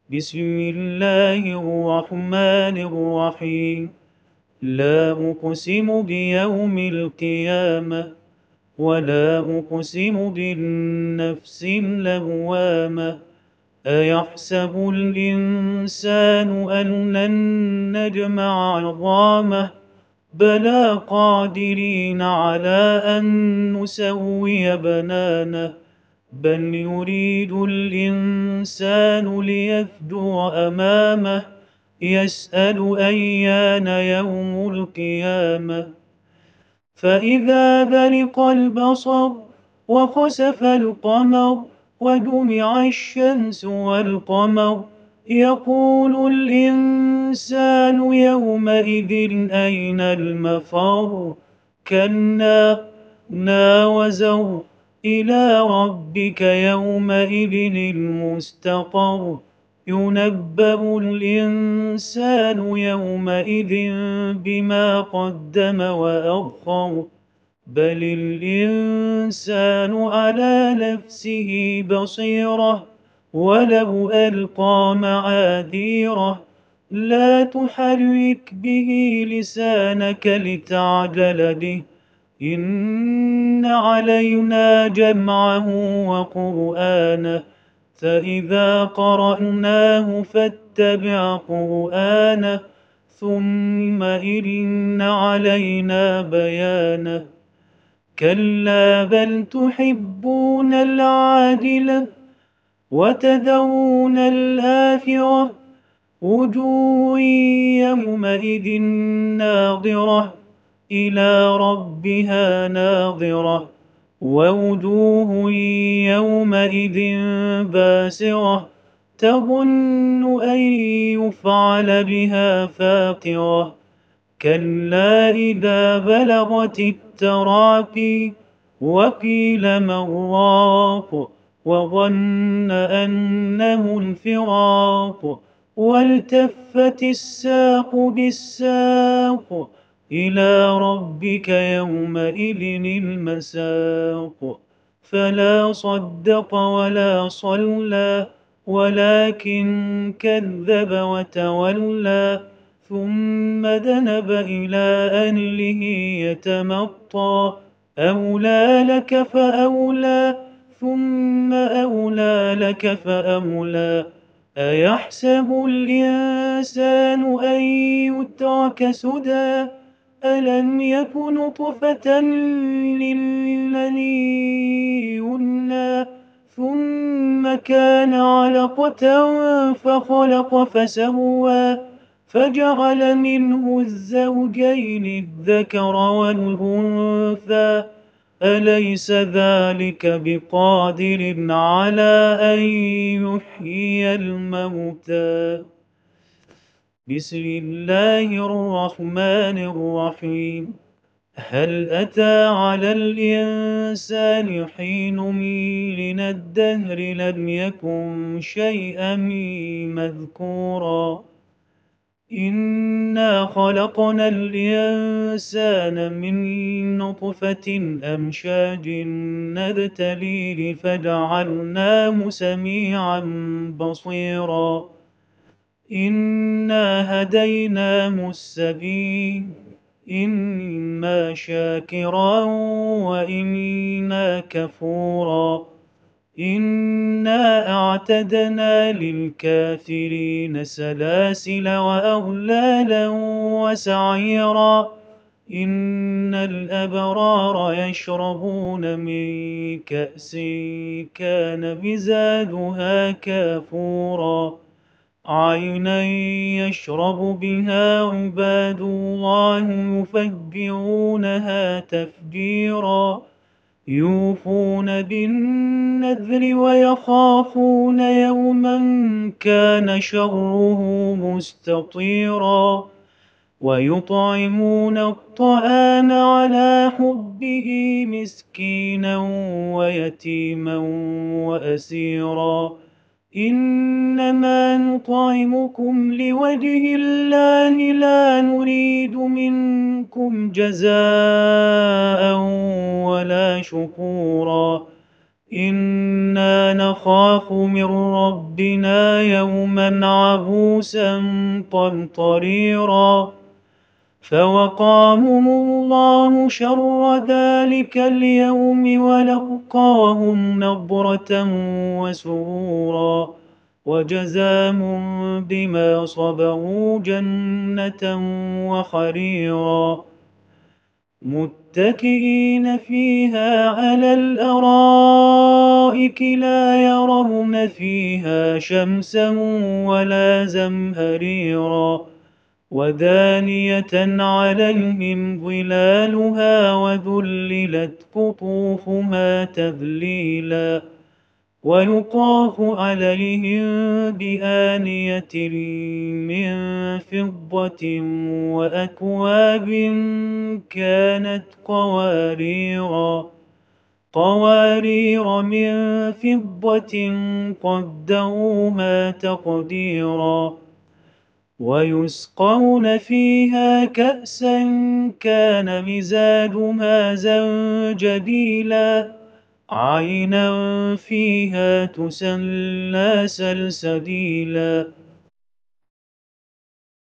بسم الله الرحمن الرحيم. لا أقسم بيوم القيامة ولا أقسم بالنفس اللوامة. أيحسب الإنسان أن لن نجمع عظامه؟ بلى قادرين على أن نسوي بنانه. بل يريد الإنسان ليفجر أمامه. يسأل أيان يوم القيامة. فإذا برق البصر وخسف القمر وجمع الشمس والقمر يقول الإنسان يومئذ أين المفر. كلا لا وزر إلى ربك يومئذ المستقر. ينبأ الإنسان يومئذ بما قدم وأخر. بل الإنسان على نفسه بصيرة ولو ألقى معاذيره. لا تحرك به لسانك لتعجل به. إن علينا جمعه وقرآنه. فإذا قرأناه فاتبع قرآنه. ثم إن علينا بيانه. كلا بل تحبون العاجلة وتذرون الآخرة. وجوه يومئذ ناظرة إلى ربها ناظرة. ووجوه يومئذ باسرة تظن أن يفعل بها فاقرة. كلا إذا بلغت التراقي وقيل من راق وظن أنه الفراق والتفت الساق بالساق. إلى ربك يومئذ المساق. فلا صدق ولا صلى ولكن كذب وتولى. ثم ذهب إلى أهله يتمطى. أولى لك فأولى ثم أولى لك فأولى. أيحسب الإنسان أن يترك سدى. ألم يك نطفة للمني يمنى ثم كان علقة فخلق فسوى فجعل منه الزوجين الذكر والأنثى. أليس ذلك بقادر على أن يحيي الموتى؟ بسم الله الرحمن الرحيم. هل أتى على الإنسان حين من الدهر لم يكن شيئا مذكورا. إنا خلقنا الإنسان من نطفة أمشاج نبتليه فجعلناه سميعا بصيرا. إنا هديناه السبيل إما شاكرا وإما كفورا. إنا أعتدنا للكافرين سلاسل وأغلالا وسعيرا. إن الأبرار يشربون من كأس كان مزاجها كافورا. عينا يشرب بها عباد الله يفجرونها تفجيرا. يوفون بالنذر ويخافون يوما كان شره مستطيرا. ويطعمون الطعام على حبه مسكينا ويتيما وأسيرا. إنما نطعمكم لوجه الله لا نريد منكم جزاء ولا شكورا. إنا نخاف من ربنا يوما عبوسا قمطريرا فوقاهم الله شر ذلك اليوم ولقاهم نضرة وسرورا وجزاهم بما صبروا جنة وحريرا متكئين فيها على الأرائك لا يرون فيها شمسا ولا زمهريرا ودانية عليهم ظلالها وذللت قطوفها تذليلا ويطاف عليهم بآنية من فضة وأكواب كانت قوارير من فضة قدروها تقديرا ويسقون فيها كأسا كان مزاجها زنجبيلا عينا فيها تسلى سلسبيلا